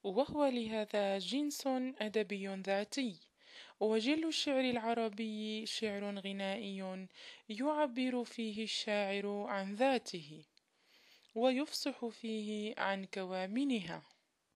وهو لهذا جنس أدبي ذاتي. وجل الشعر العربي شعر غنائي يعبر فيه الشاعر عن ذاته ويفصح فيه عن كوامنها.